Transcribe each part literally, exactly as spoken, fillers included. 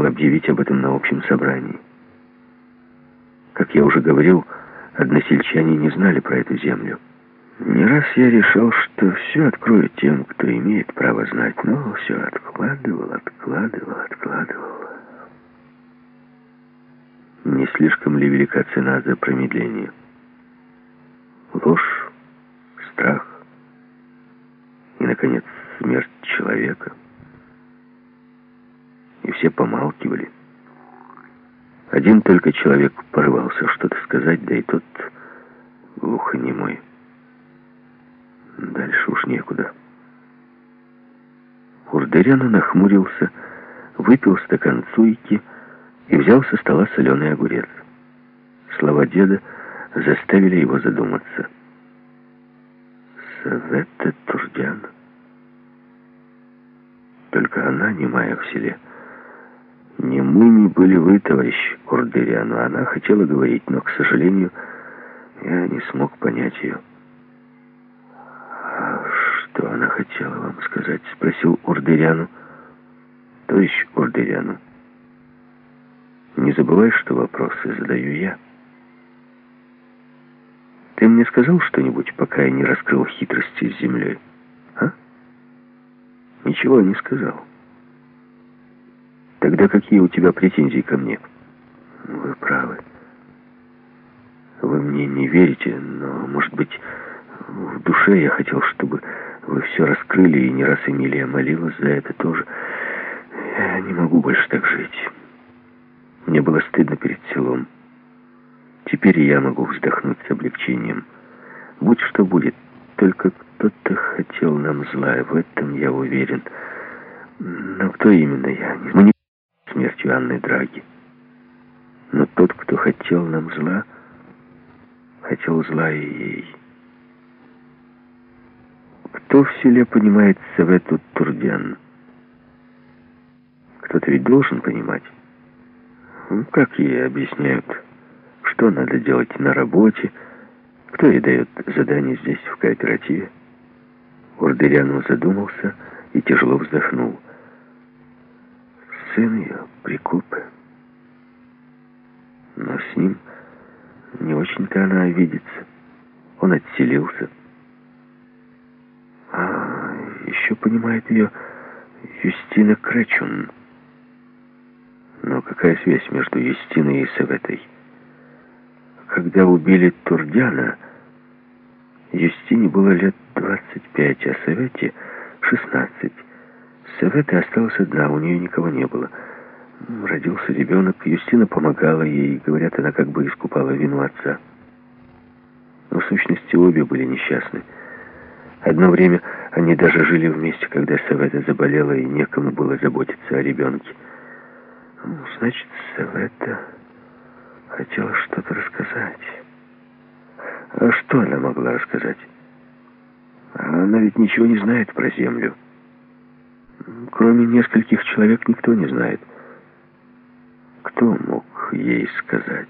хотел объявить об этом на общем собрании. Как я уже говорил, односельчане не знали про эту землю. Не раз я решал, что все открою тем, кто имеет право знать, но все откладывал, откладывал, откладывал. Не слишком ли велика цена за промедление? Ложь, страх и, наконец, смерть человека. И все помалкивали. Один только человек порывался что-то сказать, да и тот глухонемой. Дальше уж некуда. Урдеряну нахмурился, выпил стакан цуйки и взял со стола соленый огурец. Слова деда заставили его задуматься. Савета Турдян. Только она немая в селе. Немыми были вы, товарищ Урдерян. Она хотела говорить, но, к сожалению, я не смог понять ее. «А что она хотела вам сказать?» — спросил Урдеряну. «Товарищ Урдеряну, не забывай, что вопросы задаю я. Ты мне сказал что-нибудь, пока я не раскрыл хитрости с землей? А? Ничего не сказал. Тогда какие у тебя претензии ко мне?» «Вы правы. Вы мне не верите, но, может быть, в душе я хотел, чтобы вы все раскрыли, и не раз Эмилия молилась за это тоже. Я не могу больше так жить. Мне было стыдно перед селом. Теперь я могу вздохнуть с облегчением. Будь что будет, только кто-то хотел нам зла, в этом я уверен. Но кто именно, я не знаю. Смертью Анны Драги. Но тот, кто хотел нам зла, хотел зла и ей. Кто в селе понимает Савету Турдян? Кто-то ведь должен понимать. Ну, как ей объясняют, что надо делать на работе, кто ей дает задание здесь, в кооперативе? Урдеряну задумался и тяжело вздохнул. Сын ее, Прикупе. Но с ним не очень-то она видится. Он отселился. А еще понимает ее Юстина Кречун. Но какая связь между Юстиной и Саветой? Когда убили Турдяна, Юстине было лет двадцать пять, а Савете шестнадцать. Савета осталась одна, у нее никого не было. Родился ребенок, Юстина помогала ей, говорят, она как бы искупала вину отца. Но в сущности обе были несчастны. Одно время они даже жили вместе, когда Савета заболела, и некому было заботиться о ребенке. Ну, значит, Савета хотела что-то рассказать. А что она могла рассказать? Она ведь ничего не знает про землю. Кроме нескольких человек никто не знает. Кто мог ей сказать?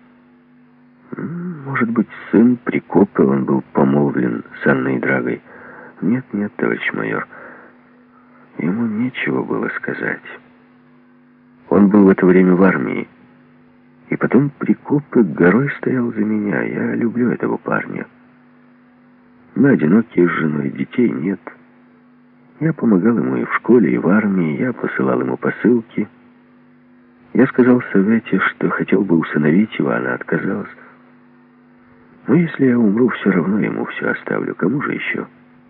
Может быть, сын Прикопа, он был помолвлен с Анной Драгой. Нет, нет, товарищ майор, ему нечего было сказать. Он был в это время в армии. И потом Прикопа горой стоял за меня. Я люблю этого парня. Мы одинокие с женой, детей нет. Я помогал ему и в школе, и в армии. Я посылал ему посылки. Я сказал Савете, что хотел бы усыновить его, она отказалась. Но если я умру, все равно ему все оставлю. Кому же еще?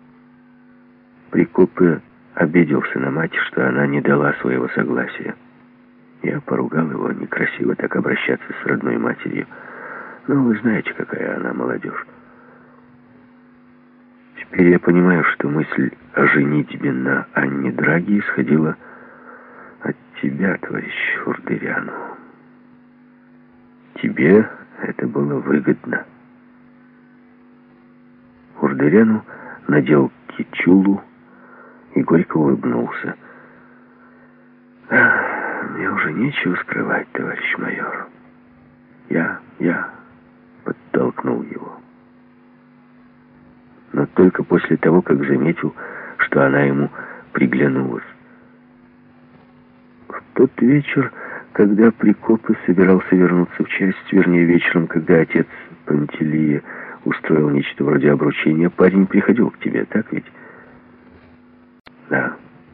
Прикопа обиделся на мать, что она не дала своего согласия. Я поругал его, некрасиво так обращаться с родной матерью. Но вы знаете, какая она молодежь. Теперь я понимаю, что мысль о женитьбе на Анне Драги исходила от тебя, товарищ Урдеряну. Тебе это было выгодно. Урдеряну надел кичулу и горько улыбнулся. Мне уже нечего скрывать, товарищ майор. Я, я подтолкнул его. Но только после того, как заметил, что она ему приглянулась. В тот вечер, когда Прикопы собирался вернуться в часть, вернее, вечером, когда отец Пантелея устроил нечто вроде обручения, парень приходил к тебе, так ведь? Да.